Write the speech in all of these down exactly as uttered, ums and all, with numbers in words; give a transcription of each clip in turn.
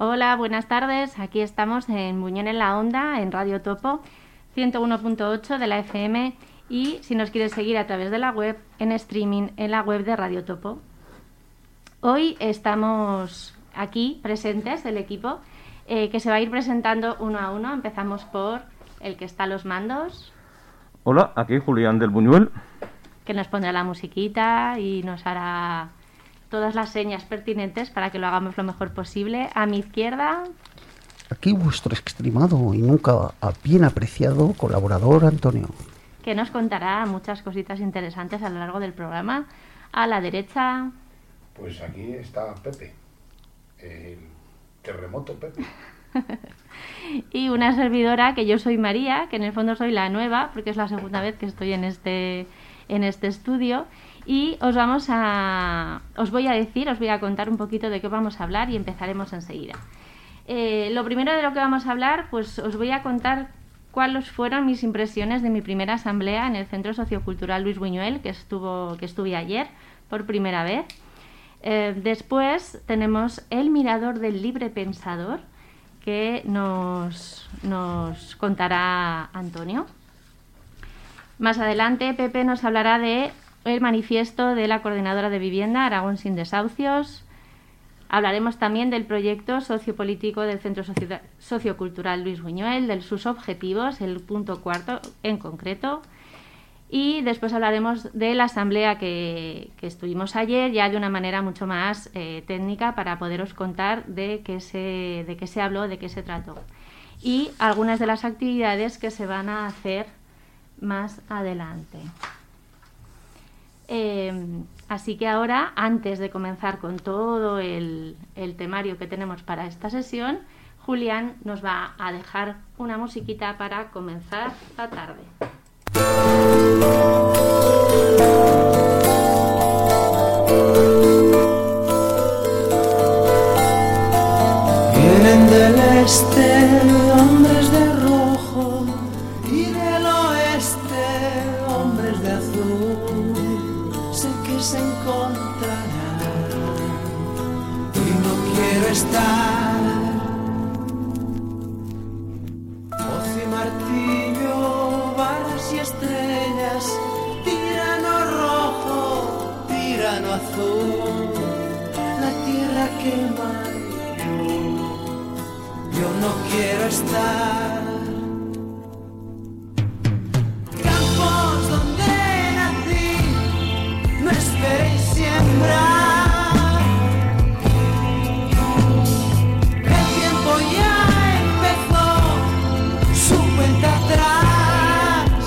Hola, buenas tardes. Aquí estamos en Buñol en la Onda, en Radio Topo, ciento uno punto ocho de la F M, y si nos quieres seguir a través de la web, en streaming en la web de Radio Topo. Hoy estamos aquí presentes, el equipo, eh, que se va a ir presentando uno a uno. Empezamos por el que está a los mandos. Hola, aquí Julián del Buñuel. Que nos pondrá la musiquita y nos hará todas las señas pertinentes para que lo hagamos lo mejor posible. A mi izquierda... Aquí vuestro estimado y nunca bien apreciado colaborador Antonio. Que nos contará muchas cositas interesantes a lo largo del programa. A la derecha... Pues aquí está Pepe, el terremoto Pepe. Y una servidora, que yo soy María, que en el fondo soy la nueva, porque es la segunda vez que estoy en este, en este estudio. Y os vamos a, os voy a decir, os voy a contar un poquito de qué vamos a hablar y empezaremos enseguida. Eh, lo primero de lo que vamos a hablar, pues os voy a contar cuáles fueron mis impresiones de mi primera asamblea en el Centro Sociocultural Luis Buñuel, que estuvo, que estuve ayer por primera vez. Eh, después tenemos el mirador del libre pensador, que nos, nos contará Antonio. Más adelante Pepe nos hablará de el manifiesto de la Coordinadora de Vivienda Aragón sin Desahucios. Hablaremos también del proyecto sociopolítico del Centro Socio- Sociocultural Luis Buñuel, de sus objetivos, el punto cuarto en concreto. Y después hablaremos de la asamblea que, que estuvimos ayer, ya de una manera mucho más eh, técnica, para poderos contar de qué se, de qué se habló, de qué se trató. Y algunas de las actividades que se van a hacer más adelante. Eh, así que ahora, antes de comenzar con todo el, el temario que tenemos para esta sesión, Julián nos va a dejar una musiquita para comenzar la tarde. Vienen del este hombres de rojo y del oeste hombres de azul. Sé que se encontrarán y no quiero estar. Hoz y martillo, varas y estrellas, tirano rojo, tirano azul, la tierra quema. Yo no quiero estar. Campos donde nací, no esperéis siembrar. El tiempo ya empezó su cuenta atrás.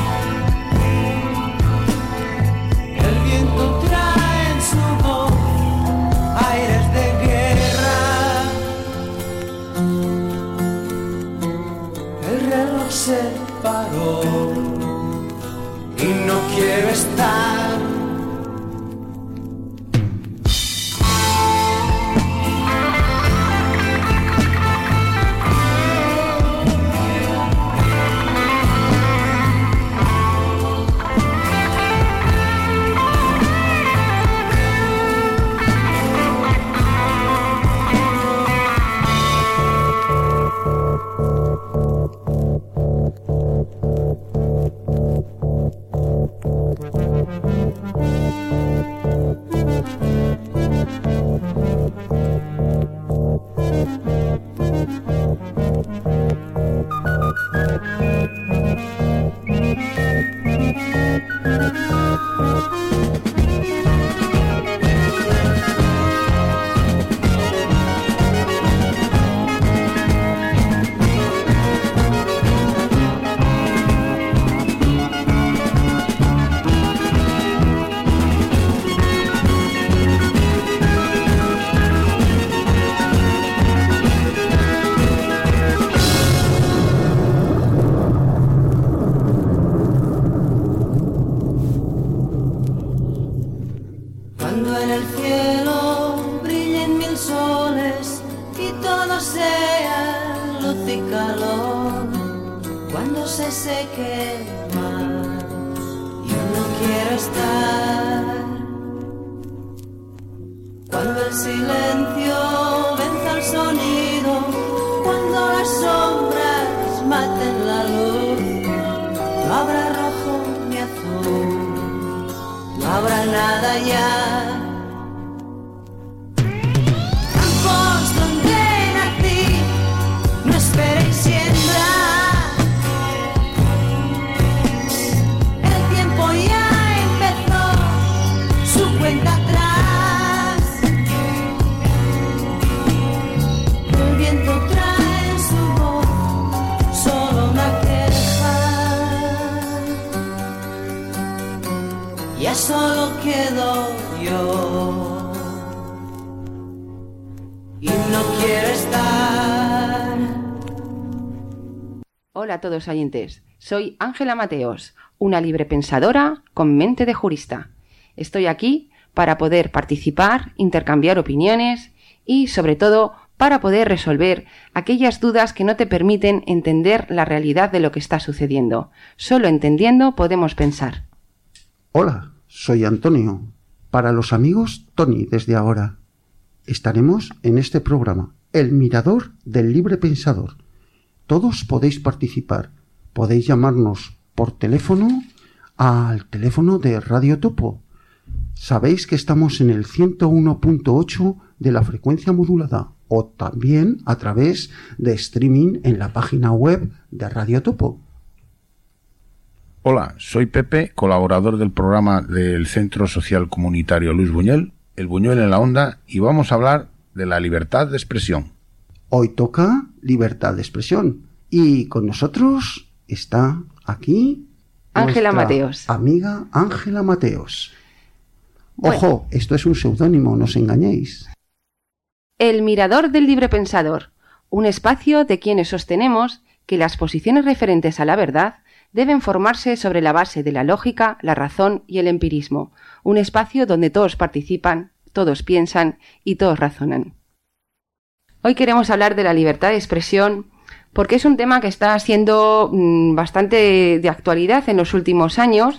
El viento trae en su voz aires de guerra. El reloj se paró y no quiero estar. Cuando en el cielo brillen mil soles y todo sea luz y calor, cuando se seque el mar, yo no quiero estar. Cuando el silencio venza el sonido maten la luz, no habrá rojo ni azul, no habrá nada ya. Campos donde nací, no esperéis siembra. El tiempo ya empezó su cuenta atrás. El viento trae en su voz solo una queja. Ya solo quedo yo y no quiero estar. Hola a todos oyentes, soy Ángela Mateos, una librepensadora con mente de jurista. Estoy aquí para poder participar, intercambiar opiniones y, sobre todo, para poder resolver aquellas dudas que no te permiten entender la realidad de lo que está sucediendo. Solo entendiendo podemos pensar. Hola, soy Antonio. Para los amigos, Tony, desde ahora. Estaremos en este programa, El Mirador del Libre Pensador. Todos podéis participar. Podéis llamarnos por teléfono al teléfono de Radio Topo. Sabéis que estamos en el ciento uno punto ocho de la frecuencia modulada o también a través de streaming en la página web de Radio Topo. Hola, soy Pepe, colaborador del programa del Centro Social Comunitario Luis Buñuel, El Buñuel en la Onda, y vamos a hablar de la libertad de expresión. Hoy toca libertad de expresión y con nosotros está aquí Ángela Mateos. Amiga Ángela Mateos. Bueno. Ojo, esto es un seudónimo, no os engañéis. El Mirador del Libre Pensador, un espacio de quienes sostenemos que las posiciones referentes a la verdad deben formarse sobre la base de la lógica, la razón y el empirismo, un espacio donde todos participan, todos piensan y todos razonan. Hoy queremos hablar de la libertad de expresión porque es un tema que está siendo mmm, bastante de actualidad en los últimos años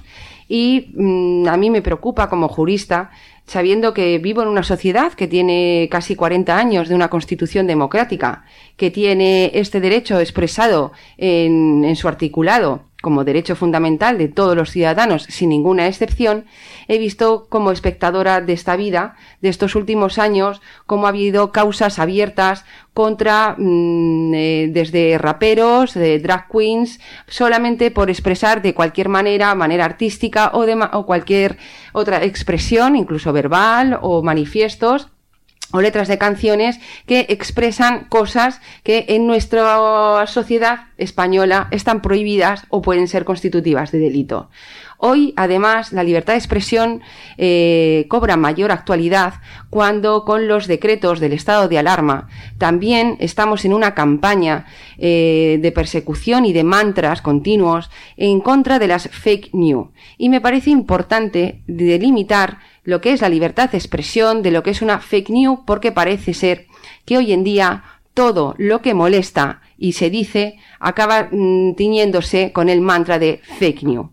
y mmm, a mí me preocupa como jurista, sabiendo que vivo en una sociedad que tiene casi cuarenta años de una constitución democrática, que tiene este derecho expresado en, en su articulado como derecho fundamental de todos los ciudadanos, sin ninguna excepción. He visto como espectadora de esta vida, de estos últimos años, cómo ha habido causas abiertas contra, mmm, eh, desde raperos, de drag queens, solamente por expresar de cualquier manera, manera artística o, de, o cualquier otra expresión, incluso verbal o manifiestos, o letras de canciones que expresan cosas que en nuestra sociedad española están prohibidas o pueden ser constitutivas de delito. Hoy, además, la libertad de expresión eh, cobra mayor actualidad cuando, con los decretos del estado de alarma, también estamos en una campaña eh, de persecución y de mantras continuos en contra de las fake news. Y me parece importante delimitar lo que es la libertad de expresión de lo que es una fake news, porque parece ser que hoy en día todo lo que molesta y se dice acaba mm, tiñéndose con el mantra de fake news.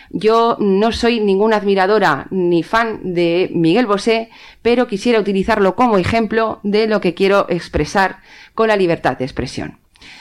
Yo no soy ninguna admiradora ni fan de Miguel Bosé, pero quisiera utilizarlo como ejemplo de lo que quiero expresar con la libertad de expresión.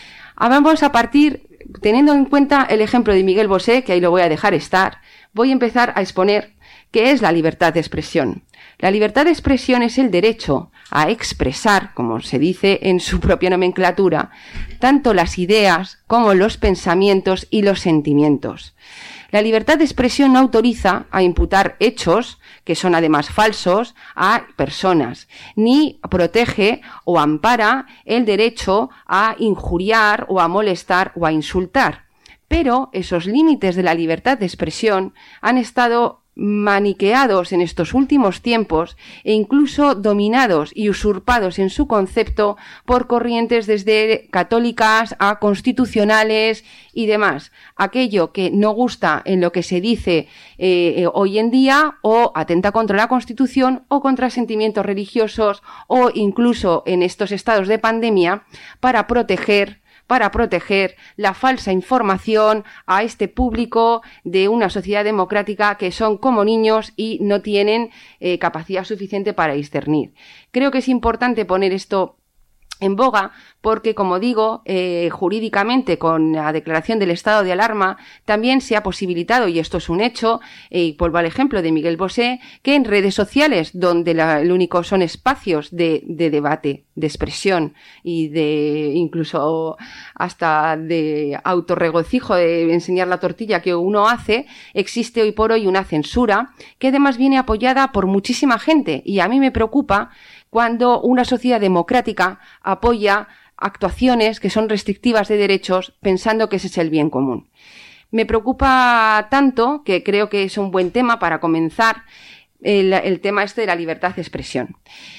Vamos a partir, teniendo en cuenta el ejemplo de Miguel Bosé, que ahí lo voy a dejar estar, voy a empezar a exponer qué es la libertad de expresión. La libertad de expresión es el derecho a expresar, como se dice en su propia nomenclatura, tanto las ideas como los pensamientos y los sentimientos. La libertad de expresión no autoriza a imputar hechos, que son además falsos, a personas, ni protege o ampara el derecho a injuriar o a molestar o a insultar. Pero esos límites de la libertad de expresión han estado maniqueados en estos últimos tiempos e incluso dominados y usurpados en su concepto por corrientes desde católicas a constitucionales y demás. Aquello que no gusta en lo que se dice eh, hoy en día o atenta contra la Constitución o contra sentimientos religiosos o incluso en estos estados de pandemia para proteger para proteger la falsa información a este público de una sociedad democrática que son como niños y no tienen eh, capacidad suficiente para discernir. Creo que es importante poner esto en boga porque, como digo, eh, jurídicamente con la declaración del estado de alarma también se ha posibilitado, y esto es un hecho, y eh, vuelvo al ejemplo de Miguel Bosé, que en redes sociales, donde la, el único son espacios de, de debate, de expresión y de incluso hasta de autorregocijo de enseñar la tortilla que uno hace, existe hoy por hoy una censura que además viene apoyada por muchísima gente, y a mí me preocupa cuando una sociedad democrática apoya actuaciones que son restrictivas de derechos pensando que ese es el bien común. Me preocupa tanto que creo que es un buen tema para comenzar el, el tema este de la libertad de expresión.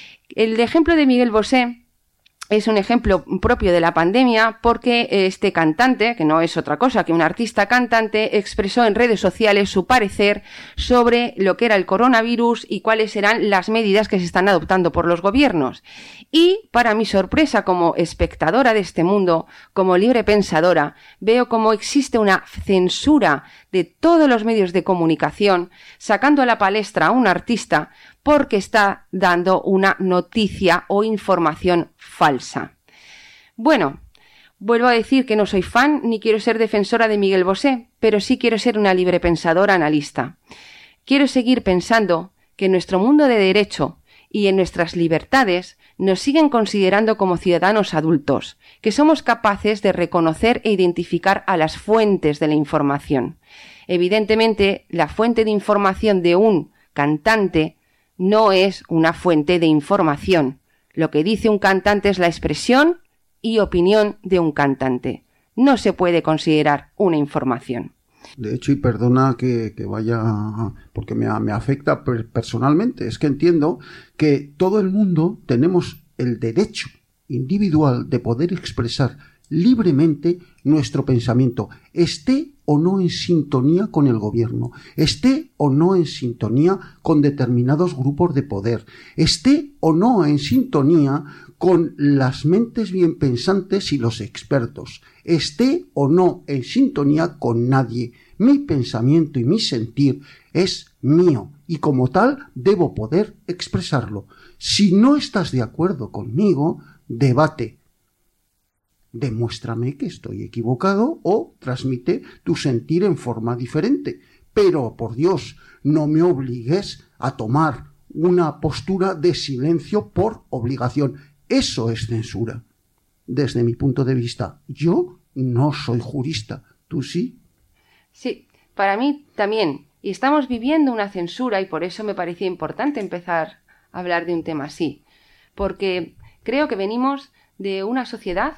El ejemplo de Miguel Bosé es un ejemplo propio de la pandemia porque este cantante, que no es otra cosa que un artista cantante, expresó en redes sociales su parecer sobre lo que era el coronavirus y cuáles eran las medidas que se están adoptando por los gobiernos. Y, para mi sorpresa como espectadora de este mundo, como libre pensadora, veo cómo existe una censura de todos los medios de comunicación, sacando a la palestra a un artista porque está dando una noticia o información falsa. Bueno, vuelvo a decir que no soy fan ni quiero ser defensora de Miguel Bosé, pero sí quiero ser una libre pensadora analista. Quiero seguir pensando que en nuestro mundo de derecho y en nuestras libertades nos siguen considerando como ciudadanos adultos, que somos capaces de reconocer e identificar a las fuentes de la información. Evidentemente, la fuente de información de un cantante no es una fuente de información. Lo que dice un cantante es la expresión y opinión de un cantante. No se puede considerar una información. De hecho, y perdona que, que vaya, porque me, me afecta personalmente, es que entiendo que todo el mundo tenemos el derecho individual de poder expresar libremente nuestro pensamiento, esté o no en sintonía con el gobierno, esté o no en sintonía con determinados grupos de poder, esté o no en sintonía con las mentes bien pensantes y los expertos, esté o no en sintonía con nadie. Mi pensamiento y mi sentir es mío y como tal debo poder expresarlo. Si no estás de acuerdo conmigo, debate. Demuéstrame que estoy equivocado o transmite tu sentir en forma diferente. Pero, por Dios, no me obligues a tomar una postura de silencio por obligación. Eso es censura. Desde mi punto de vista, yo no soy jurista. ¿Tú sí? Sí, para mí también. Y estamos viviendo una censura y por eso me parecía importante empezar a hablar de un tema así. Porque creo que venimos de una sociedad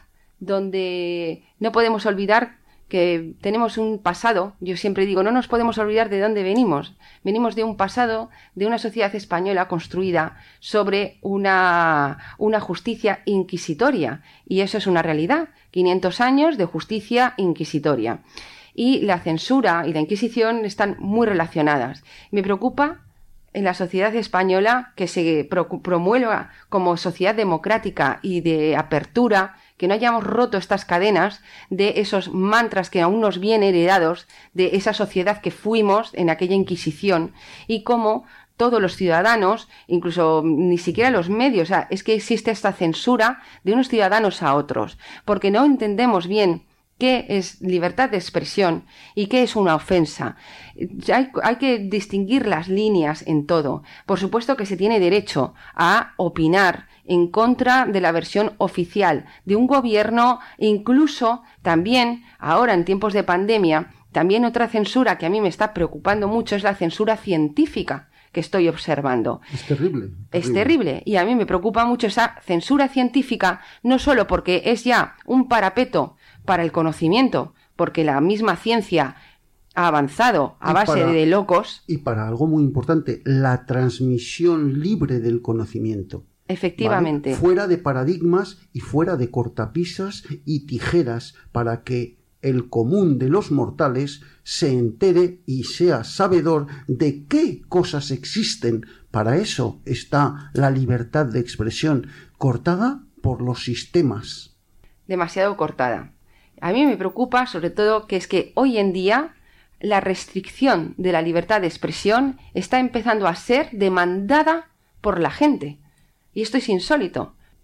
donde no podemos olvidar que tenemos un pasado. Yo siempre digo, no nos podemos olvidar de dónde venimos. Venimos de un pasado, de una sociedad española construida sobre una, una justicia inquisitoria. Y eso es una realidad. quinientos años de justicia inquisitoria. Y la censura y la Inquisición están muy relacionadas. Me preocupa en la sociedad española que se promueva como sociedad democrática y de apertura, que no hayamos roto estas cadenas de esos mantras que aún nos vienen heredados de esa sociedad que fuimos en aquella Inquisición, y cómo todos los ciudadanos, incluso ni siquiera los medios, o sea, es que existe esta censura de unos ciudadanos a otros, porque no entendemos bien qué es libertad de expresión y qué es una ofensa. Hay, hay que distinguir las líneas en todo. Por supuesto que se tiene derecho a opinar en contra de la versión oficial de un gobierno, incluso también, ahora en tiempos de pandemia, también otra censura que a mí me está preocupando mucho es la censura científica que estoy observando. Es terrible, terrible. Es terrible. Y a mí me preocupa mucho esa censura científica, no solo porque es ya un parapeto para el conocimiento, porque la misma ciencia ha avanzado a base para, de locos. Y para algo muy importante, la transmisión libre del conocimiento. Efectivamente. ¿Vale? Fuera de paradigmas y fuera de cortapisas y tijeras, para que el común de los mortales se entere y sea sabedor de qué cosas existen. Para eso está la libertad de expresión, cortada por los sistemas. Demasiado cortada. A mí me preocupa sobre todo que es que hoy en día la restricción de la libertad de expresión está empezando a ser demandada por la gente. Y esto es insólito.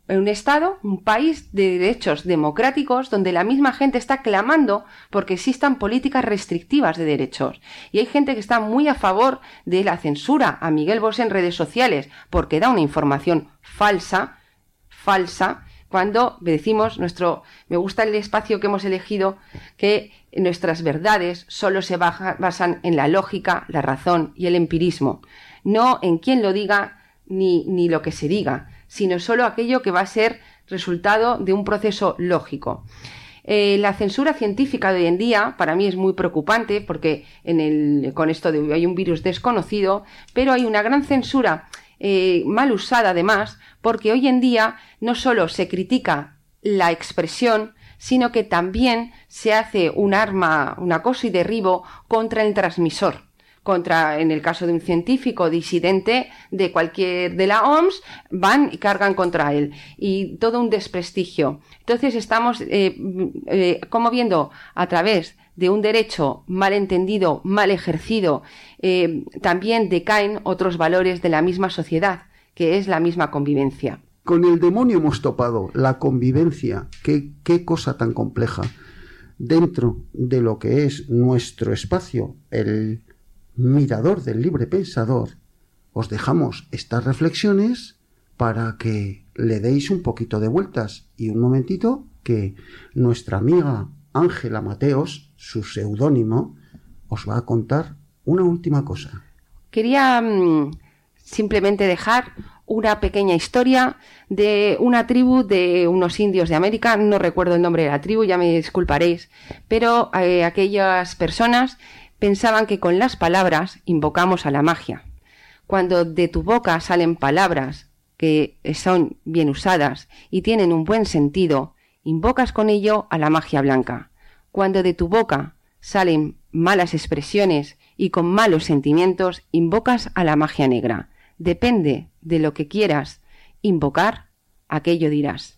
un Estado, un país de derechos democráticos donde la misma gente está clamando porque existan políticas restrictivas de derechos. Y hay gente que está muy a favor de la censura a Miguel Bosé en redes sociales porque da una información falsa, falsa, cuando decimos nuestro, me gusta el espacio que hemos elegido, que nuestras verdades solo se baja, basan en la lógica, la razón y el empirismo, no en quién lo diga ni, ni lo que se diga, sino solo aquello que va a ser resultado de un proceso lógico. Eh, la censura científica de hoy en día para mí es muy preocupante porque en el, con esto de hay un virus desconocido, pero hay una gran censura eh, mal usada además, porque hoy en día no solo se critica la expresión, sino que también se hace un arma, un acoso y derribo contra el transmisor. Contra, en el caso de un científico disidente de cualquier de la O M S, van y cargan contra él y todo un desprestigio. Entonces estamos eh, eh, como viendo a través de un derecho mal entendido, mal ejercido, eh, también decaen otros valores de la misma sociedad, que es la misma convivencia. Con el demonio hemos topado, la convivencia, qué, qué cosa tan compleja. Dentro de lo que es nuestro espacio, el Mirador del Libre Pensador, os dejamos estas reflexiones para que le deis un poquito de vueltas y un momentito que nuestra amiga Ángela Mateos, su seudónimo, os va a contar una última cosa. Quería mmm, simplemente dejar una pequeña historia de una tribu de unos indios de América, no recuerdo el nombre de la tribu, ya me disculparéis, pero eh, aquellas personas pensaban que con las palabras invocamos a la magia. Cuando de tu boca salen palabras que son bien usadas y tienen un buen sentido, invocas con ello a la magia blanca. Cuando de tu boca salen malas expresiones y con malos sentimientos, invocas a la magia negra. Depende de lo que quieras invocar, aquello dirás.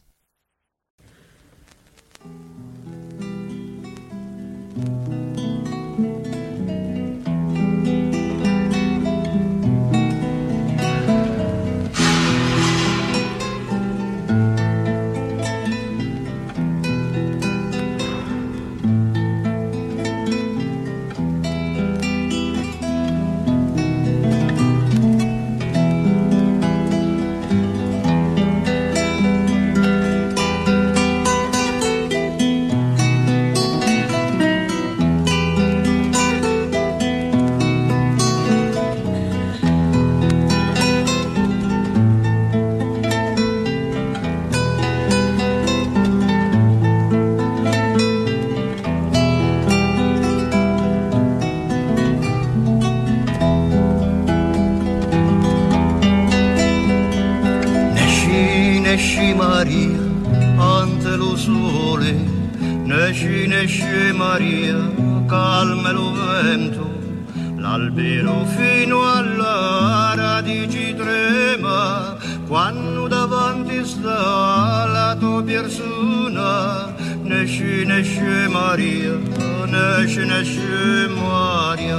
Nesce Maria, calma lo vento, l'albero fino alla radici trema, quando davanti sta la tua persona. Nesce, nesce Maria, nesce, nesce Maria.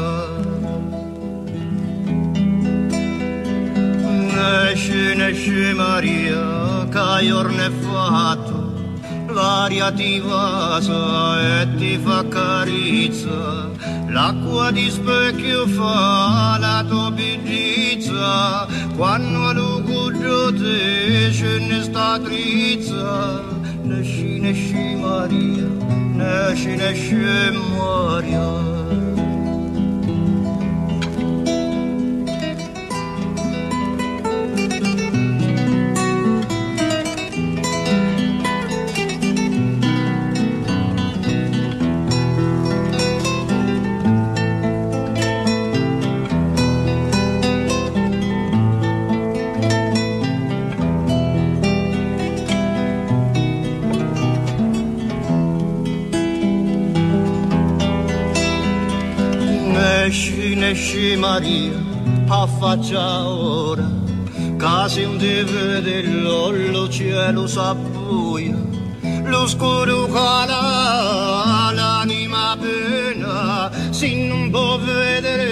Nesce, nesce Maria, che giorno è fatto, l'aria ti vasa e ti fa carizza, l'acqua di specchio fa la tua bellezza, quando a luguggio te scende sta trizza. Nesci, nesci Maria, nesci, nesci Maria. Nesci Maria, affaccia ora, casi un ti vede lo cielo s'abbuia, lo scuro cala l'anima pena, si non può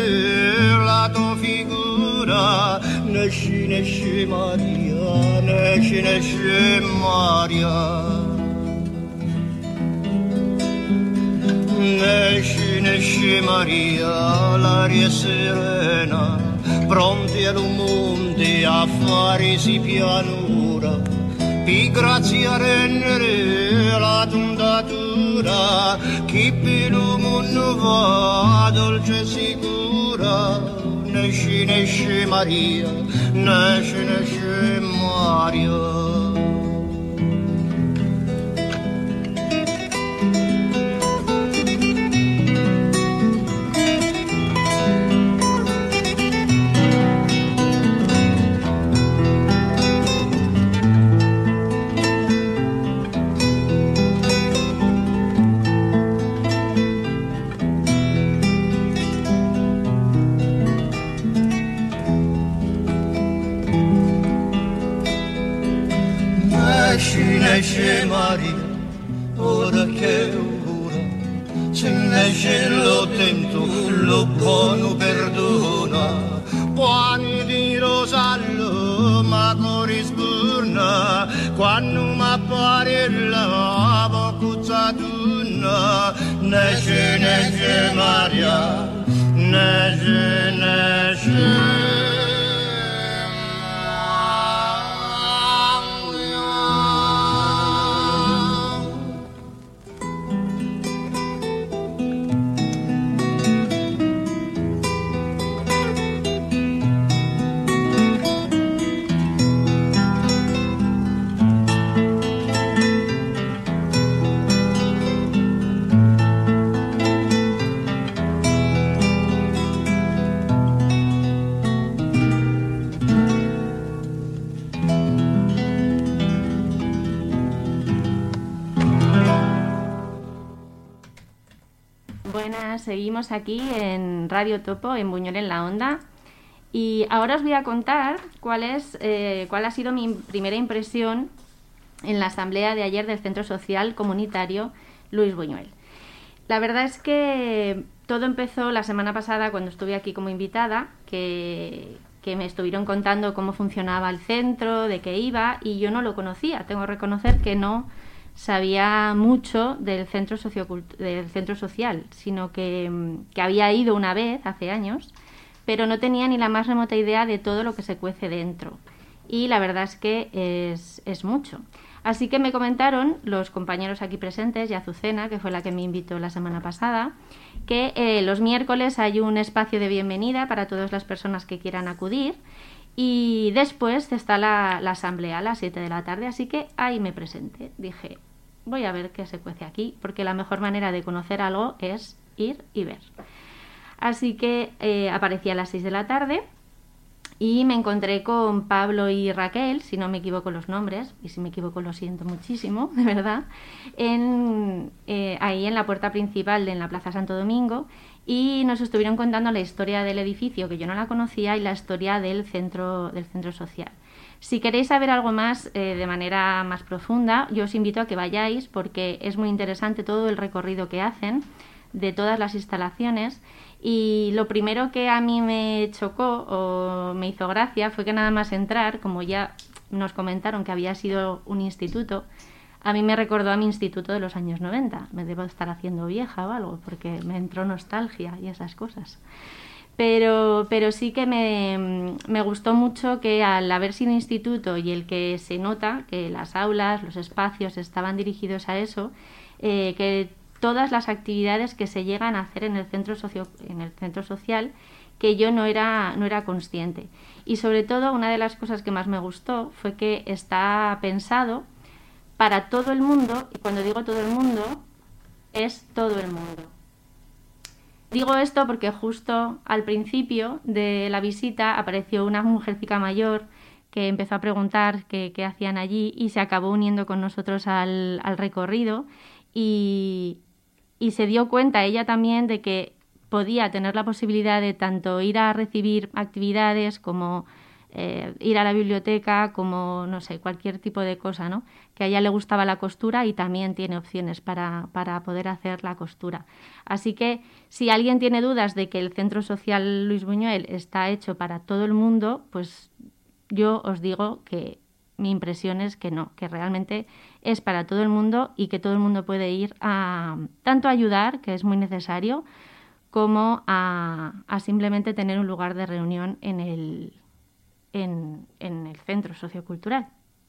vedere la tua figura. Nesci, nesci Maria, Nesce, nesce Maria. Nesce, nesce Maria, l'aria è serena, pronti all'umonte a farsi pianura, pi grazia rendere la tondatura, chi per il mondo va dolce e sicura. Nesce, nesce Maria, nesce, nesce Maria. Nesce Maria, ora che ora, se nesce lo tento, lo buono perdona, buoni di rosallo, ma cuore sburna, quando m'appare la boccuzzatuna, nesce, nesce Maria, nesce, nesce. Seguimos aquí en Radio Topo, en Buñol en la Onda, y ahora os voy a contar cuál es eh, cuál ha sido mi primera impresión en la asamblea de ayer del Centro Social Comunitario Luis Buñuel. La verdad es que todo empezó la semana pasada cuando estuve aquí como invitada, que, que me estuvieron contando cómo funcionaba el centro, de qué iba, y yo no lo conocía. Tengo que reconocer que no sabía mucho del centro, sociocult- del centro social, sino que, que había ido una vez, hace años, pero no tenía ni la más remota idea de todo lo que se cuece dentro. Y la verdad es que es, es mucho. Así que me comentaron los compañeros aquí presentes y Azucena, que fue la que me invitó la semana pasada, que eh, los miércoles hay un espacio de bienvenida para todas las personas que quieran acudir, y después está la, la asamblea a las siete de la tarde, así que ahí me presenté. Dije, voy a ver qué se cuece aquí, porque la mejor manera de conocer algo es ir y ver. Así que eh, aparecí a las seis de la tarde y me encontré con Pablo y Raquel, si no me equivoco los nombres, y si me equivoco lo siento muchísimo, de verdad, en, eh, ahí en la puerta principal de en la Plaza Santo Domingo, y nos estuvieron contando la historia del edificio, que yo no la conocía, y la historia del centro, del centro social. Si queréis saber algo más eh, de manera más profunda, yo os invito a que vayáis, porque es muy interesante todo el recorrido que hacen de todas las instalaciones. Y lo primero que a mí me chocó o me hizo gracia fue que nada más entrar, como ya nos comentaron que había sido un instituto, a mí me recordó a mi instituto de los años noventa. Me debo estar haciendo vieja o algo, porque me entró nostalgia y esas cosas. Pero, pero sí que me, me gustó mucho que al haber sido instituto y el que se nota que las aulas, los espacios estaban dirigidos a eso, eh, que todas las actividades que se llegan a hacer en el centro socio, en el centro social, que yo no era, no era consciente. Y sobre todo, una de las cosas que más me gustó fue que está pensado para todo el mundo, y cuando digo todo el mundo, es todo el mundo. Digo esto porque justo al principio de la visita apareció una mujercica mayor que empezó a preguntar qué, qué hacían allí y se acabó uniendo con nosotros al, al recorrido, y, y se dio cuenta ella también de que podía tener la posibilidad de tanto ir a recibir actividades como eh, ir a la biblioteca, como, no sé, cualquier tipo de cosa, ¿no? Que a ella le gustaba la costura y también tiene opciones para, para poder hacer la costura. Así que si alguien tiene dudas de que el Centro Social Luis Buñuel está hecho para todo el mundo, pues yo os digo que mi impresión es que no, que realmente es para todo el mundo y que todo el mundo puede ir a tanto a ayudar, que es muy necesario, como a, a simplemente tener un lugar de reunión en el, en, en el centro sociocultural.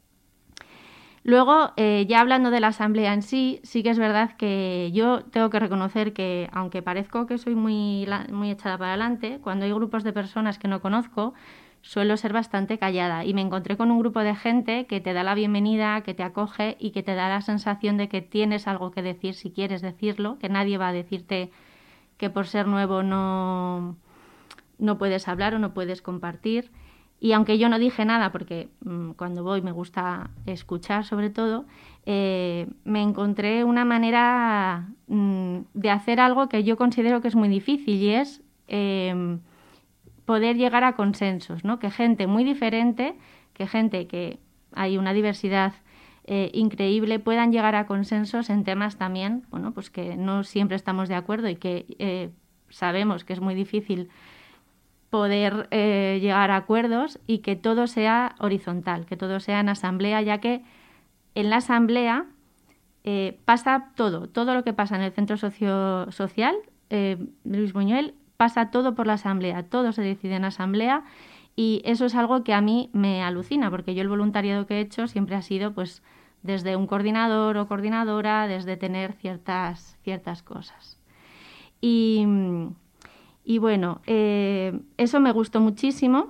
Luego, eh, ya hablando de la asamblea en sí, sí que es verdad que yo tengo que reconocer que, aunque parezco que soy muy, muy echada para adelante, cuando hay grupos de personas que no conozco, suelo ser bastante callada. Y me encontré con un grupo de gente que te da la bienvenida, que te acoge y que te da la sensación de que tienes algo que decir si quieres decirlo, que nadie va a decirte que por ser nuevo no, no puedes hablar o no puedes compartir. Y aunque yo no dije nada, porque mmm, cuando voy me gusta escuchar sobre todo, eh, me encontré una manera mmm, de hacer algo que yo considero que es muy difícil, y es eh, poder llegar a consensos, ¿no? Que gente muy diferente, que gente que hay una diversidad eh, increíble, puedan llegar a consensos en temas también, bueno, pues que no siempre estamos de acuerdo y que eh, sabemos que es muy difícil poder eh, llegar a acuerdos, y que todo sea horizontal, que todo sea en asamblea, ya que en la asamblea eh, pasa todo, todo lo que pasa en el centro socio social, eh, Luis Buñuel, pasa todo por la asamblea, todo se decide en asamblea, y eso es algo que a mí me alucina, porque yo el voluntariado que he hecho siempre ha sido pues desde un coordinador o coordinadora, desde tener ciertas, ciertas cosas. Y... Y bueno, eh, eso me gustó muchísimo.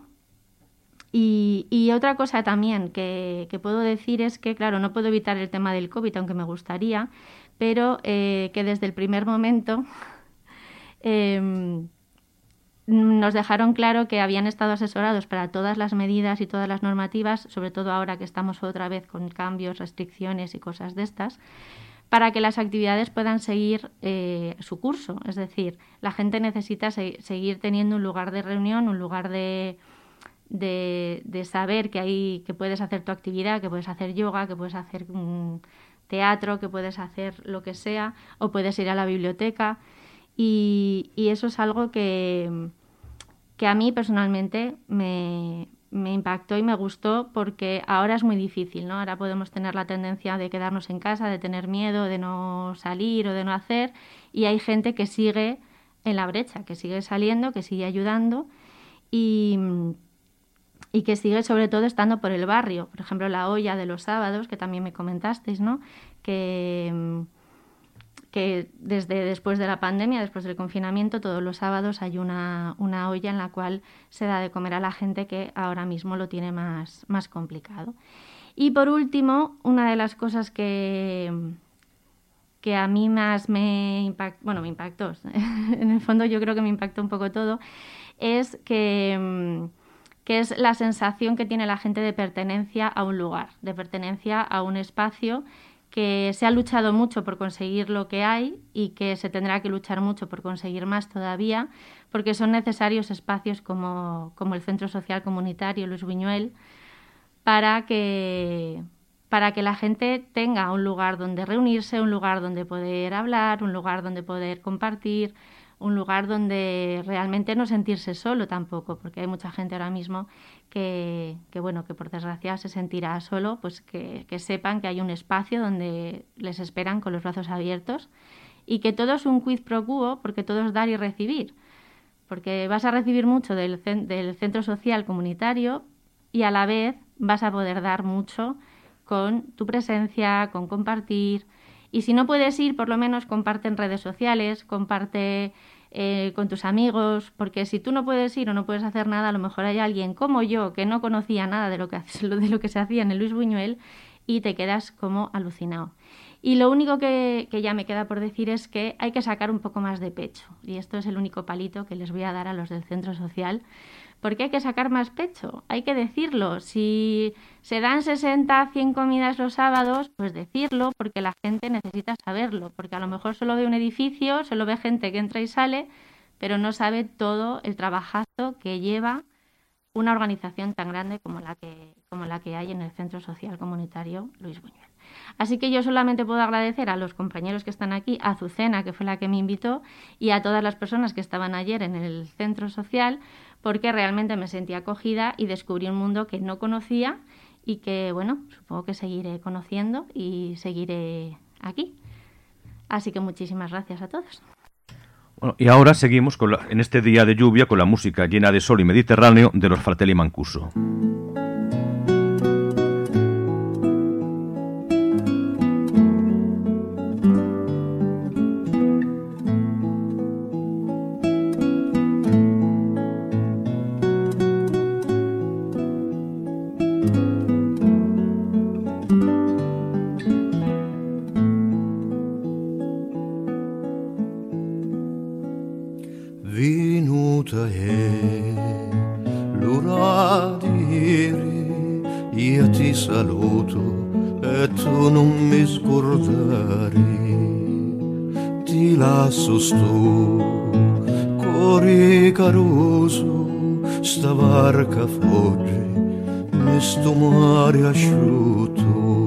Y, y otra cosa también que, que puedo decir es que, claro, no puedo evitar el tema del COVID, aunque me gustaría, pero eh, que desde el primer momento eh, nos dejaron claro que habían estado asesorados para todas las medidas y todas las normativas, sobre todo ahora que estamos otra vez con cambios, restricciones y cosas de estas, para que las actividades puedan seguir eh, su curso. Es decir, la gente necesita se- seguir teniendo un lugar de reunión, un lugar de, de, de saber que, hay, que puedes hacer tu actividad, que puedes hacer yoga, que puedes hacer um, teatro, que puedes hacer lo que sea, o puedes ir a la biblioteca. Y, y eso es algo que, que a mí personalmente me... me impactó y me gustó, porque ahora es muy difícil, ¿no? Ahora podemos tener la tendencia de quedarnos en casa, de tener miedo, de no salir o de no hacer, y hay gente que sigue en la brecha, que sigue saliendo, que sigue ayudando y, y que sigue sobre todo estando por el barrio. Por ejemplo, la olla de los sábados, que también me comentasteis, ¿no? Que... que desde después de la pandemia, después del confinamiento, todos los sábados hay una, una olla en la cual se da de comer a la gente que ahora mismo lo tiene más, más complicado. Y por último, una de las cosas que, que a mí más me impactó, bueno, me impactó, en el fondo yo creo que me impactó un poco todo, es que, que es la sensación que tiene la gente de pertenencia a un lugar, de pertenencia a un espacio, que se ha luchado mucho por conseguir lo que hay y que se tendrá que luchar mucho por conseguir más todavía, porque son necesarios espacios como, como el Centro Social Comunitario Luis Buñuel para que, para que la gente tenga un lugar donde reunirse, un lugar donde poder hablar, un lugar donde poder compartir, un lugar donde realmente no sentirse solo tampoco, porque hay mucha gente ahora mismo que, que bueno, que por desgracia se sentirá solo, pues que, que sepan que hay un espacio donde les esperan con los brazos abiertos, y que todo es un quid pro quo, porque todo es dar y recibir, porque vas a recibir mucho del, del centro social comunitario y a la vez vas a poder dar mucho con tu presencia, con compartir. Y si no puedes ir, por lo menos comparte en redes sociales, comparte eh, con tus amigos, porque si tú no puedes ir o no puedes hacer nada, a lo mejor hay alguien como yo que no conocía nada de lo que, de lo que se hacía en el Luis Buñuel y te quedas como alucinado. Y lo único que, que ya me queda por decir es que hay que sacar un poco más de pecho, y esto es el único palito que les voy a dar a los del centro social, porque hay que sacar más pecho, hay que decirlo. Si se dan sesenta, cien comidas los sábados, pues decirlo, porque la gente necesita saberlo, porque a lo mejor solo ve un edificio, solo ve gente que entra y sale, pero no sabe todo el trabajazo que lleva una organización tan grande como la que, como la que hay en el Centro Social Comunitario Luis Buñuel. Así que yo solamente puedo agradecer a los compañeros que están aquí, a Azucena, que fue la que me invitó, y a todas las personas que estaban ayer en el centro social, porque realmente me sentí acogida y descubrí un mundo que no conocía y que, bueno, supongo que seguiré conociendo y seguiré aquí. Así que muchísimas gracias a todos. Bueno, y ahora seguimos con la, en este día de lluvia con la música llena de sol y mediterráneo de los Fratelli Mancuso. Venuta è l'ora di ieri, io ti saluto e tu non mi scordare. Ti lascio sto, cuore caroso, sta barca fogge, in sto mare asciutto.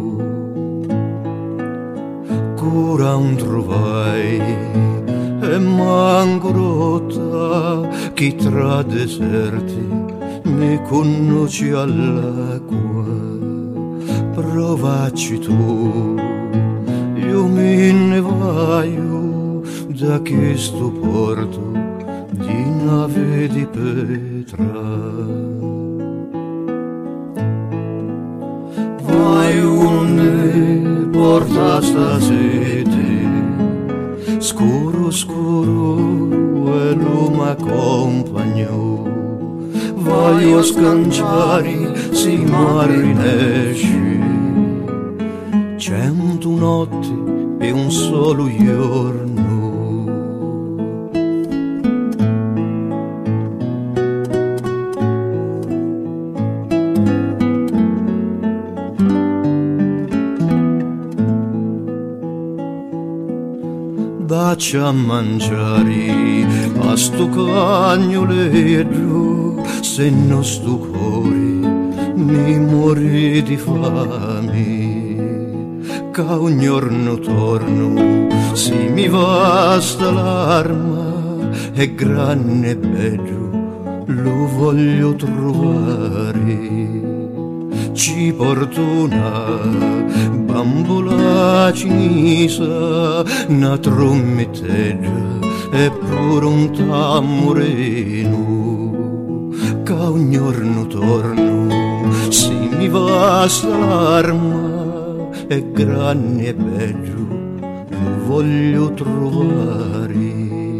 Cura un trovai e manco rotta chi tra deserti ne conosci all'acqua. Provaci tu, io me ne vaio da questo porto di nave di Petra. Vai un porta sta sete, scuro scuro e non m'accompagnò. Voglio scanciare si marinesci, cento notti e un solo giorno. Dacci a mangiare a sto cagnoletto, se non sto cuore mi muore di fame. Che un giorno torno, se mi basta l'arma, è grande e bello, lo voglio trovare. Ci porto una bambola cinisa, una trommetteggia e pure un tamburino. Che un giorno torno, se mi basta l'arma, è grande e bello, lo voglio trovare.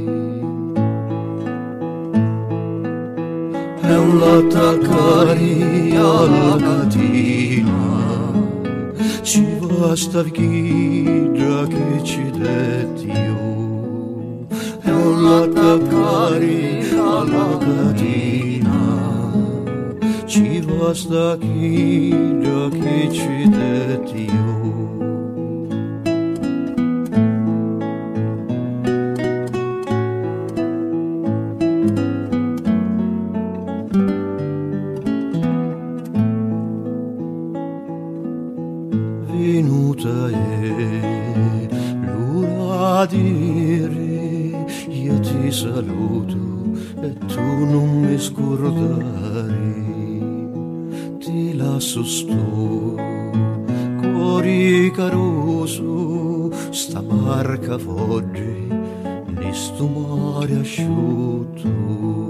È un lattacari alla catena, ci basta vita che ci detti io. È un lattacari alla catena, ci basta vita che ci detti io. Venuta è l'ora di ieri, io ti saluto e tu non mi scordare. Ti lascio sto, cuore caroso, sta barca fogge, in sto mare asciutto.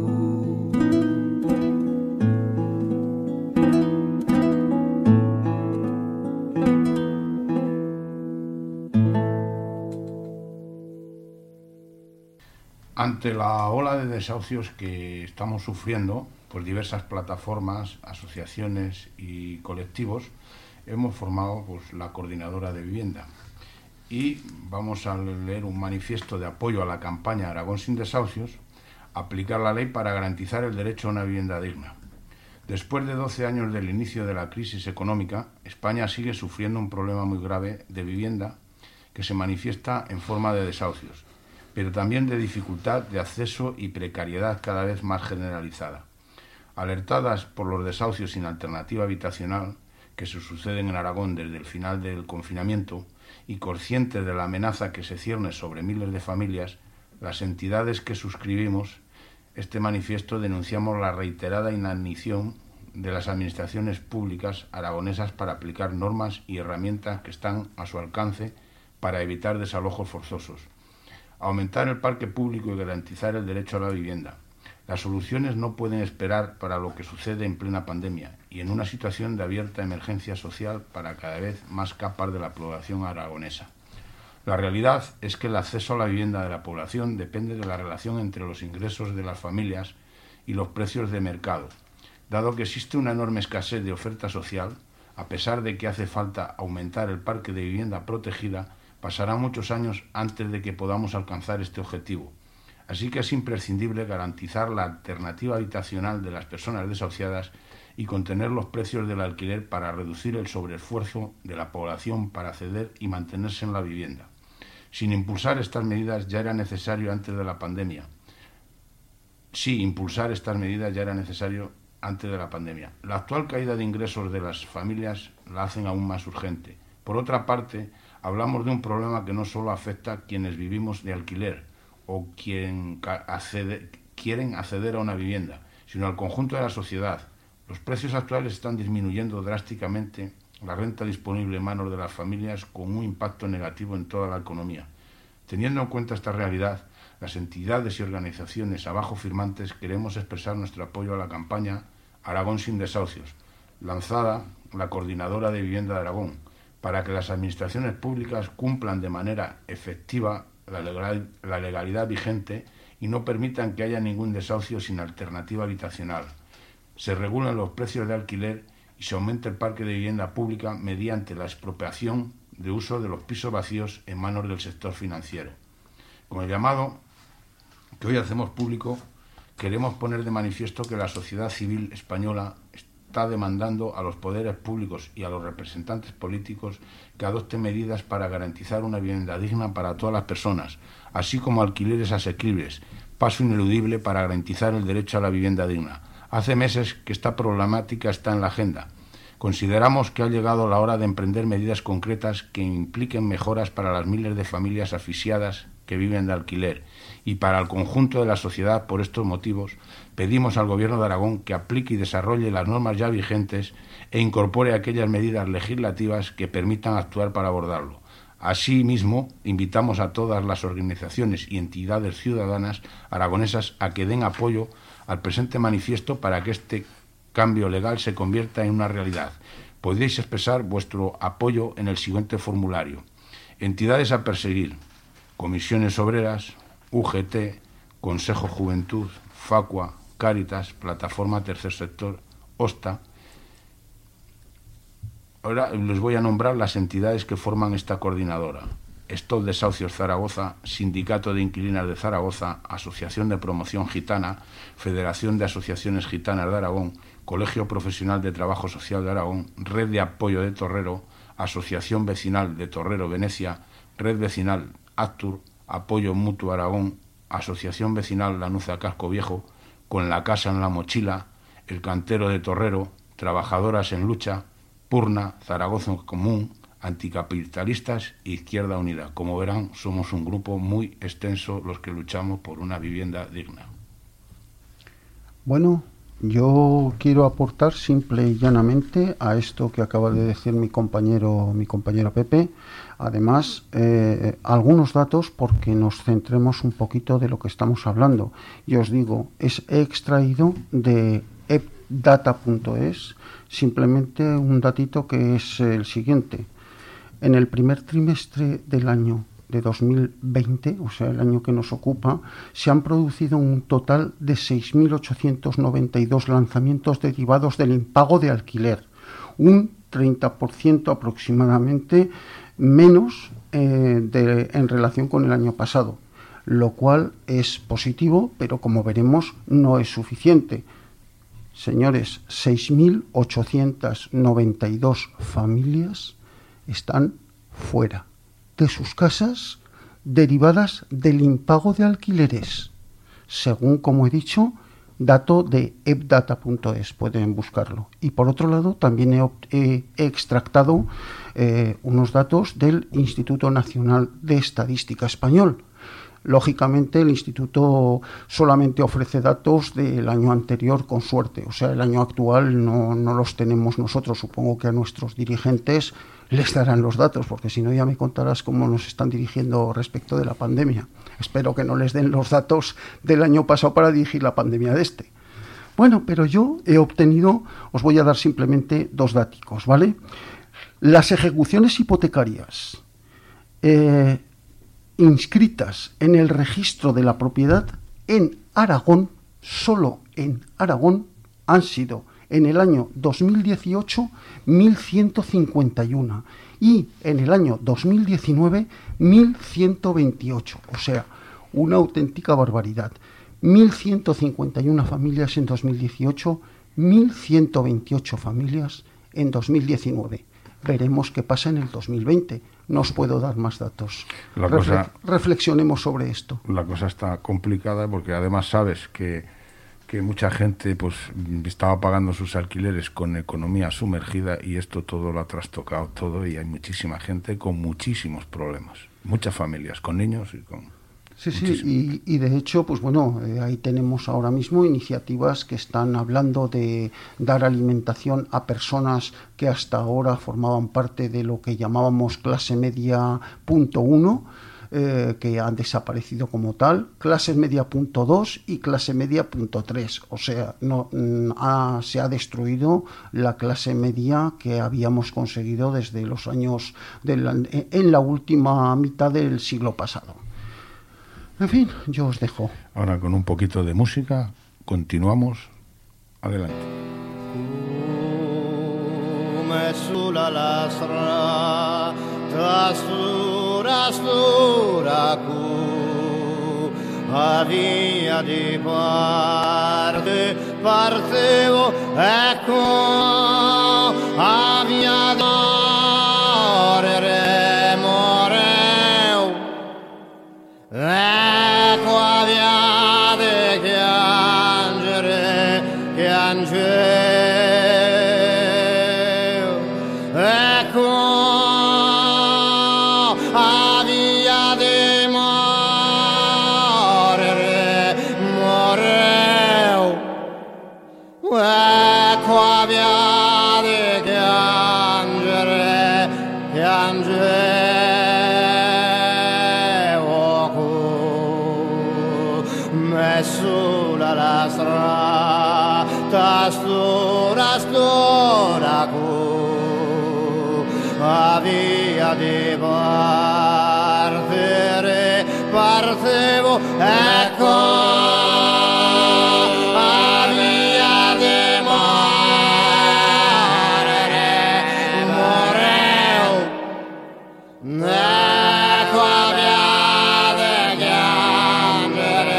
Ante la ola de desahucios que estamos sufriendo, pues diversas plataformas, asociaciones y colectivos hemos formado pues, la Coordinadora de Vivienda. Y vamos a leer un manifiesto de apoyo a la campaña Aragón sin desahucios, aplicar la ley para garantizar el derecho a una vivienda digna. Después de doce años del inicio de la crisis económica, España sigue sufriendo un problema muy grave de vivienda que se manifiesta en forma de desahucios, pero también de dificultad de acceso y precariedad cada vez más generalizada. Alertadas por los desahucios sin alternativa habitacional que se suceden en Aragón desde el final del confinamiento y conscientes de la amenaza que se cierne sobre miles de familias, las entidades que suscribimos este manifiesto denunciamos la reiterada inanición de las administraciones públicas aragonesas para aplicar normas y herramientas que están a su alcance para evitar desalojos forzosos, aumentar el parque público y garantizar el derecho a la vivienda. Las soluciones no pueden esperar para lo que sucede en plena pandemia y en una situación de abierta emergencia social para cada vez más capas de la población aragonesa. La realidad es que el acceso a la vivienda de la población depende de la relación entre los ingresos de las familias y los precios de mercado. Dado que existe una enorme escasez de oferta social, a pesar de que hace falta aumentar el parque de vivienda protegida, pasarán muchos años antes de que podamos alcanzar este objetivo. Así que es imprescindible garantizar la alternativa habitacional de las personas desahuciadas y contener los precios del alquiler para reducir el sobreesfuerzo de la población para acceder y mantenerse en la vivienda. Sin impulsar estas medidas ya era necesario antes de la pandemia. Sí, impulsar estas medidas ya era necesario antes de la pandemia. La actual caída de ingresos de las familias la hacen aún más urgente. Por otra parte, hablamos de un problema que no solo afecta a quienes vivimos de alquiler o quien accede, quieren acceder a una vivienda, sino al conjunto de la sociedad. Los precios actuales están disminuyendo drásticamente la renta disponible en manos de las familias con un impacto negativo en toda la economía. Teniendo en cuenta esta realidad, las entidades y organizaciones abajo firmantes queremos expresar nuestro apoyo a la campaña Aragón sin desahucios, lanzada la Coordinadora de Vivienda de Aragón, para que las administraciones públicas cumplan de manera efectiva la legal, la legalidad vigente y no permitan que haya ningún desahucio sin alternativa habitacional. Se regulen los precios de alquiler y se aumente el parque de vivienda pública mediante la expropiación de uso de los pisos vacíos en manos del sector financiero. Con el llamado que hoy hacemos público, queremos poner de manifiesto que la sociedad civil española está demandando a los poderes públicos y a los representantes políticos que adopten medidas para garantizar una vivienda digna para todas las personas, así como alquileres asequibles, paso ineludible para garantizar el derecho a la vivienda digna. Hace meses que esta problemática está en la agenda. Consideramos que ha llegado la hora de emprender medidas concretas que impliquen mejoras para las miles de familias asfixiadas que viven de alquiler y para el conjunto de la sociedad. Por estos motivos, pedimos al Gobierno de Aragón que aplique y desarrolle las normas ya vigentes e incorpore aquellas medidas legislativas que permitan actuar para abordarlo. Asimismo, invitamos a todas las organizaciones y entidades ciudadanas aragonesas a que den apoyo al presente manifiesto para que este cambio legal se convierta en una realidad. Podéis expresar vuestro apoyo en el siguiente formulario. Entidades a perseguir: Comisiones Obreras, U G T, Consejo Juventud, Facua, Cáritas, Plataforma Tercer Sector, OSTA. Ahora les voy a nombrar las entidades que forman esta coordinadora: Stop Desahucios Zaragoza, Sindicato de Inquilinas de Zaragoza, Asociación de Promoción Gitana, Federación de Asociaciones Gitanas de Aragón, Colegio Profesional de Trabajo Social de Aragón, Red de Apoyo de Torrero, Asociación Vecinal de Torrero Venecia, Red Vecinal Actur, Apoyo Mutuo Aragón, Asociación Vecinal Lanuza Casco Viejo, Con la Casa en la Mochila, El Cantero de Torrero, Trabajadoras en Lucha, Purna, Zaragoza en Común, Anticapitalistas e Izquierda Unida. Como verán, somos un grupo muy extenso los que luchamos por una vivienda digna. Bueno, yo quiero aportar simple y llanamente a esto que acaba de decir mi compañero, mi compañero Pepe. Además, eh, algunos datos porque nos centremos un poquito de lo que estamos hablando. Y os digo, es he extraído de e p data punto es simplemente un datito que es el siguiente. En el primer trimestre del año de dos mil veinte, o sea, el año que nos ocupa, se han producido un total de seis mil ochocientos noventa y dos lanzamientos derivados del impago de alquiler, un treinta por ciento aproximadamente menos eh, de, en relación con el año pasado, lo cual es positivo, pero como veremos no es suficiente. Señores, seis mil ochocientos noventa y dos familias están fuera de sus casas derivadas del impago de alquileres, según, como he dicho, dato de e p data punto es, pueden buscarlo. Y por otro lado, también he, he, he extractado eh, unos datos del Instituto Nacional de Estadística Español. Lógicamente, el instituto solamente ofrece datos del año anterior con suerte, o sea, el año actual no, no los tenemos nosotros. Supongo que a nuestros dirigentes les darán los datos, porque si no ya me contarás cómo nos están dirigiendo respecto de la pandemia. Espero que no les den los datos del año pasado para dirigir la pandemia de este. Bueno, pero yo he obtenido, os voy a dar simplemente dos datos, ¿vale? Las ejecuciones hipotecarias eh, inscritas en el registro de la propiedad en Aragón, solo en Aragón, han sido en el año dos mil dieciocho mil ciento cincuenta y uno y en el año dos mil diecinueve mil ciento veintiocho, o sea, una auténtica barbaridad. mil ciento cincuenta y una familias en dos mil dieciocho, mil ciento veintiocho familias en dos mil diecinueve. Veremos qué pasa en el dos mil veinte. No os puedo dar más datos. La cosa, Refle- reflexionemos sobre esto. La cosa está complicada porque además sabes que, que mucha gente pues estaba pagando sus alquileres con economía sumergida y esto todo lo ha trastocado todo y hay muchísima gente con muchísimos problemas. Muchas familias con niños y con... Sí, sí, y, y de hecho, pues bueno, eh, ahí tenemos ahora mismo iniciativas que están hablando de dar alimentación a personas que hasta ahora formaban parte de lo que llamábamos clase media punto uno, eh, que han desaparecido como tal, clase media punto dos y clase media punto tres. O sea, no mm, ha, se ha destruido la clase media que habíamos conseguido desde los años, de la, en la última mitad del siglo pasado. En fin, yo os dejo. Ahora con un poquito de música, continuamos. Adelante. Come sulla lastra, tastura stura cu, a via di parte, partevo, ecco, a via d'ore, moreu, ecco a via de piangere, piangeu, ecco a via de morere, moreu, ecco a via de piangere, piangeu. Sulla lastra, tastura stora cu, a via di partere, partevo, ecco, a via di morere, moreu, ecco a via di piangere,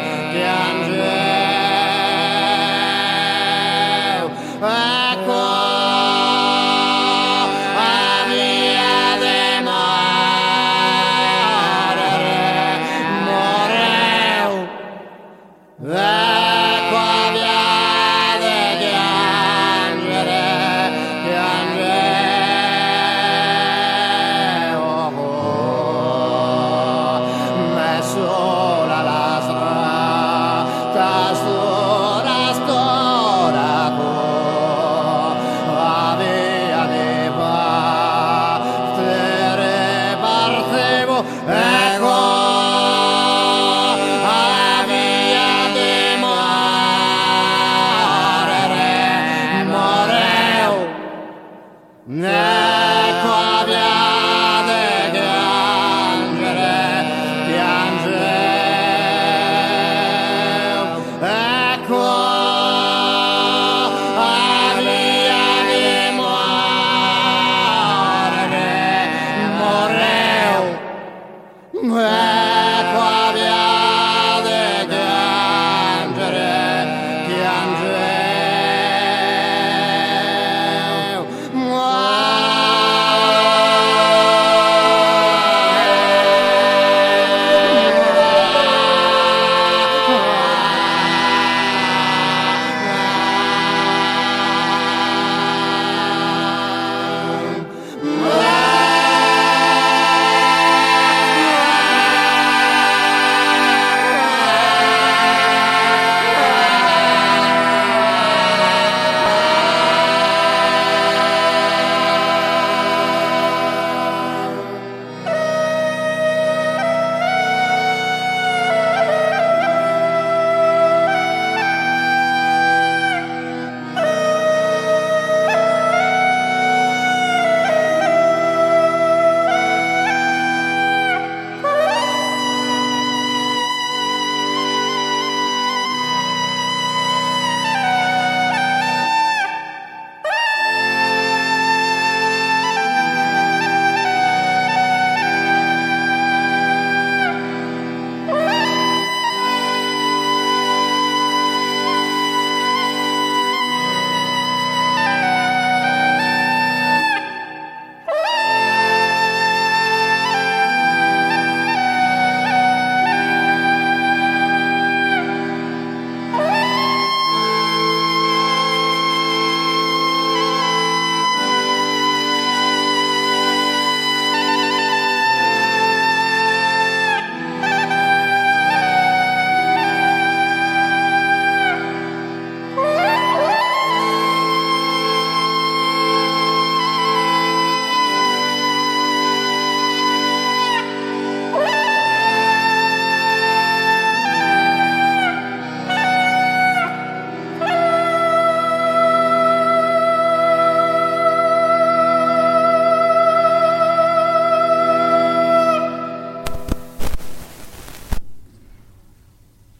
ecco a via de morere, moreu, ecco a via de piangere, piangeu, messo la lastra, tastura stora cu, a via di partere, partevo, ecco a via di morere, moreu, ecco a via di piangere, piangeu, ecco a via di morere, moreu, ecco a via di piangere, piangeu,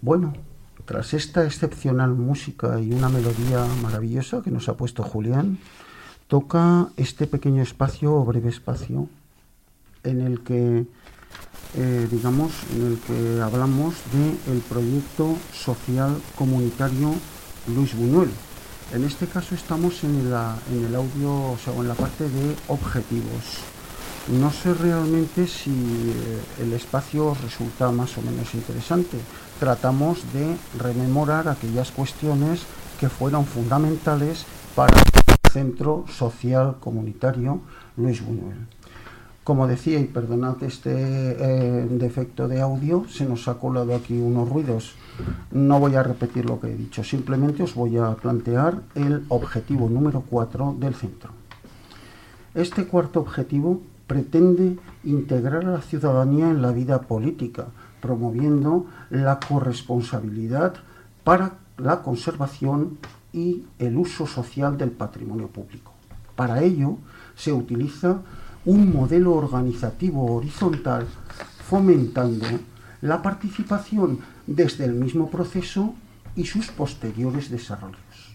Bueno, tras esta excepcional música y una melodía maravillosa que nos ha puesto Julián, toca este pequeño espacio o breve espacio en el que, eh, digamos, en el que hablamos del proyecto social comunitario Luis Buñuel. En este caso estamos en, la, en el audio, o sea, en la parte de objetivos. No sé realmente si eh, el espacio resulta más o menos interesante. Tratamos de rememorar aquellas cuestiones que fueron fundamentales para el Centro Social Comunitario Luis Buñuel. Como decía, y perdonad este eh, defecto de audio, se nos ha colado aquí unos ruidos. No voy a repetir lo que he dicho, simplemente os voy a plantear el objetivo número cuatro del centro. Este cuarto objetivo pretende integrar a la ciudadanía en la vida política, promoviendo la corresponsabilidad para la conservación y el uso social del patrimonio público. Para ello se utiliza un modelo organizativo horizontal fomentando la participación desde el mismo proceso y sus posteriores desarrollos.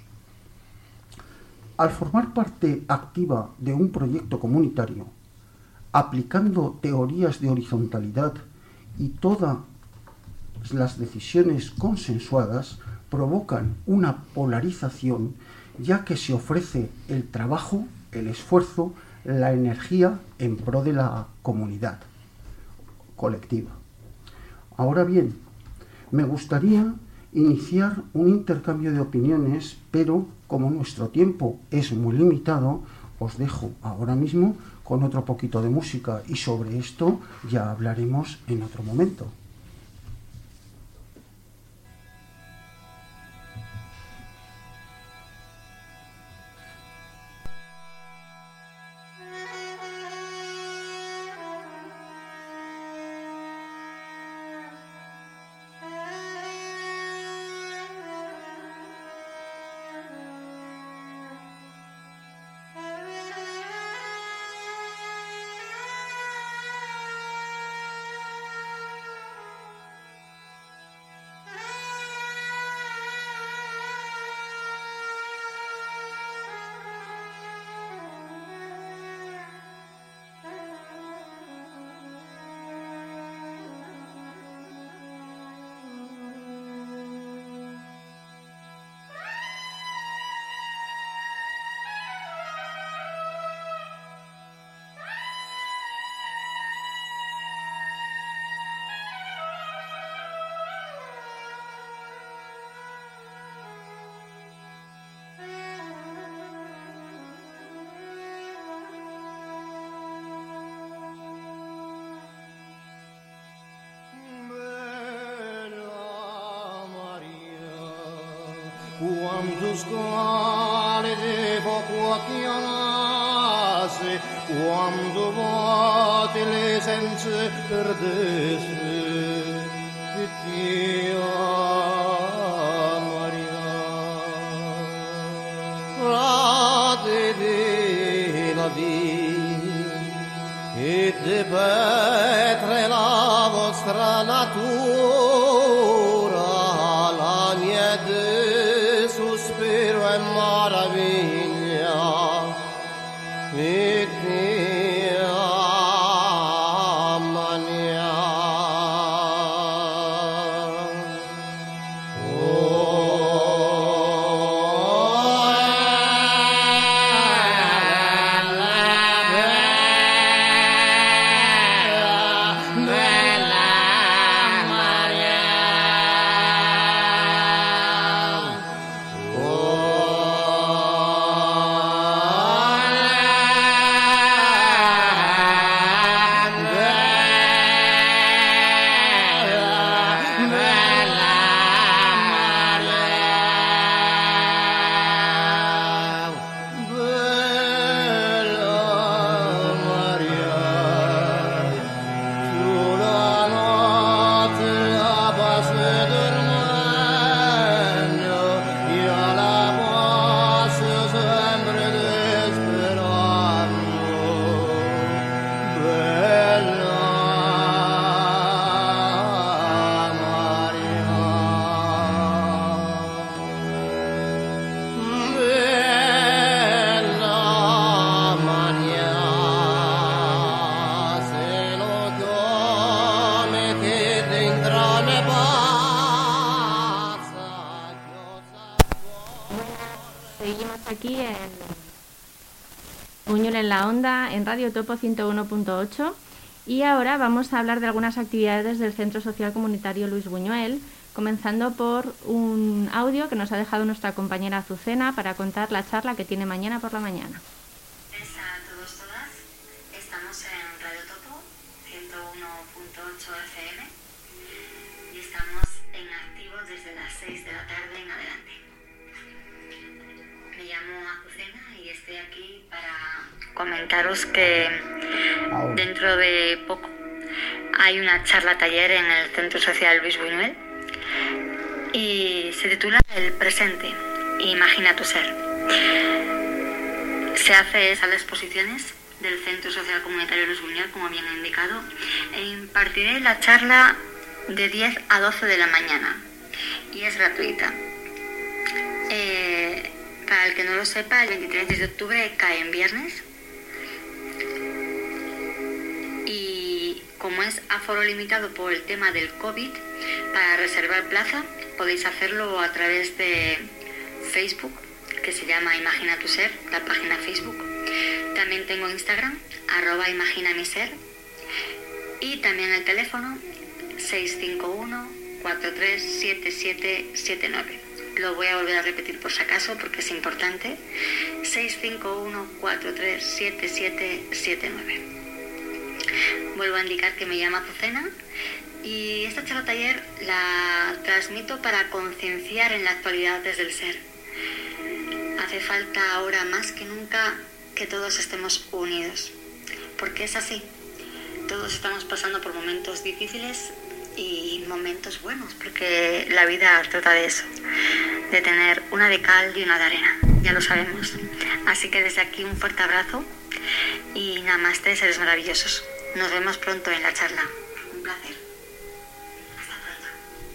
Al formar parte activa de un proyecto comunitario, aplicando teorías de horizontalidad y todas las decisiones consensuadas provocan una polarización, ya que se ofrece el trabajo, el esfuerzo, la energía en pro de la comunidad colectiva. Ahora bien, me gustaría iniciar un intercambio de opiniones, pero como nuestro tiempo es muy limitado, os dejo ahora mismo con otro poquito de música y sobre esto ya hablaremos en otro momento. Quando squale devo chiamasse, quando vuote le sense perdesse, e ti Maria, frate della vita, e de petre la vostra natura, la mia de sospiro e maraviglia, e ti amania. Bella Maria. aquí en Buñuel en la Onda, en Radio Topo ciento uno punto ocho. Y ahora vamos a hablar de algunas actividades del Centro Social Comunitario Luis Buñuel, comenzando por un audio que nos ha dejado nuestra compañera Azucena para contar la charla que tiene mañana por la mañana. Hola a todos, todas. Estamos en Radio Topo ciento uno punto ocho F M y estamos en activo desde las seis de la tarde en adelante. Me llamo Azucena y estoy aquí para comentaros que dentro de poco hay una charla taller en el Centro Social Luis Buñuel y se titula El presente, imagina tu ser. Se hace salas de exposiciones del Centro Social Comunitario Luis Buñuel, como bien he indicado, e impartiré la charla de diez a doce de la mañana y es gratuita. Eh, para el que no lo sepa, el veintitrés de octubre cae en viernes y como es aforo limitado por el tema del COVID, para reservar plaza podéis hacerlo a través de Facebook, que se llama Imagina tu Ser, la página Facebook. También tengo Instagram, arroba Imagina mi Ser, y también el teléfono seis cinco uno, cuatro tres siete siete siete nueve. Lo voy a volver a repetir por si acaso porque es importante. seis cinco uno, cuatro tres siete siete siete nueve. Vuelvo a indicar que me llamo Azucena y esta charla taller la transmito para concienciar en la actualidad desde el ser. Hace falta ahora más que nunca que todos estemos unidos, porque es así. Todos estamos pasando por momentos difíciles y momentos buenos, porque la vida trata de eso, de tener una de cal y una de arena, ya lo sabemos. Así que desde aquí un fuerte abrazo y namaste, seres maravillosos. Nos vemos pronto en la charla. Un placer. Hasta pronto.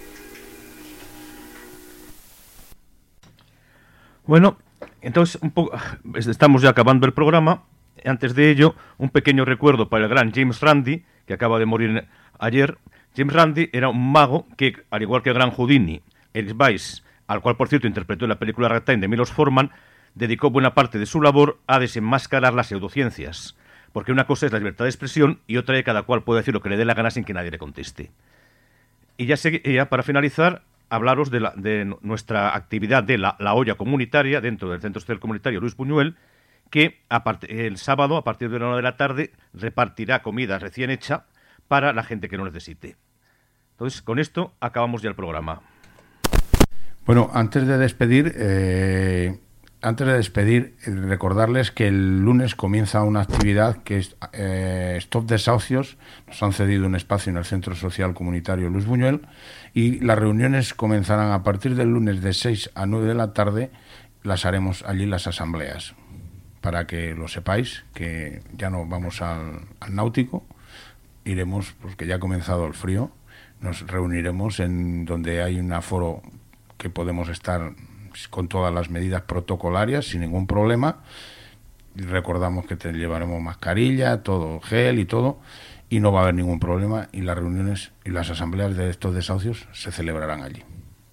Bueno, entonces un poco, estamos ya acabando el programa. Antes de ello, un pequeño recuerdo para el gran James Randi, que acaba de morir ayer. James Randi era un mago que, al igual que el gran Houdini, Eric Weiss, al cual por cierto interpretó en la película Ragtime de Milos Forman, dedicó buena parte de su labor a desenmascarar las pseudociencias. Porque una cosa es la libertad de expresión y otra es que cada cual puede decir lo que le dé la gana sin que nadie le conteste. Y ya, se, ya para finalizar, hablaros de, la, de nuestra actividad de la, la olla comunitaria dentro del Centro Social Comunitario Luis Buñuel, que a part, el sábado, a partir de la una de la tarde, repartirá comida recién hecha para la gente que no necesite. Entonces, con esto acabamos ya el programa. Bueno, antes de despedir... Eh... Antes de despedir, recordarles que el lunes comienza una actividad que es eh, Stop Desahucios. Nos han cedido un espacio en el Centro Social Comunitario Luis Buñuel y las reuniones comenzarán a partir del lunes de seis a nueve de la tarde. Las haremos allí las asambleas, para que lo sepáis, que ya no vamos al, al náutico, iremos, porque ya ha comenzado el frío, nos reuniremos en donde hay un aforo que podemos estar con todas las medidas protocolarias sin ningún problema. Y recordamos que te llevaremos mascarilla, todo gel y todo, y no va a haber ningún problema, y las reuniones y las asambleas de estos desahucios se celebrarán allí.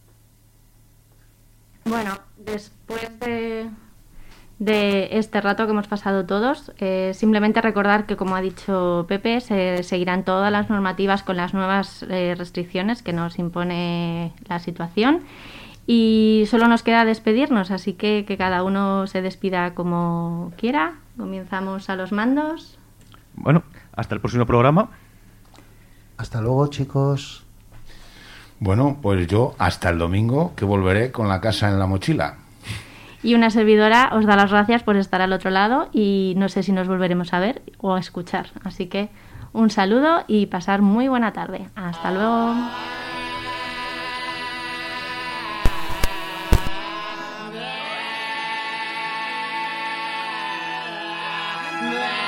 Bueno, después de, de este rato que hemos pasado todos, eh, simplemente recordar que, como ha dicho Pepe, se seguirán todas las normativas con las nuevas eh, restricciones que nos impone la situación. Y solo nos queda despedirnos, así que que cada uno se despida como quiera. Comenzamos a los mandos. Bueno, hasta el próximo programa. Hasta luego, chicos. Bueno, pues yo hasta el domingo, que volveré con la casa en la mochila. Y una servidora os da las gracias por estar al otro lado y no sé si nos volveremos a ver o a escuchar. Así que un saludo y pasar muy buena tarde. Hasta luego. Yeah.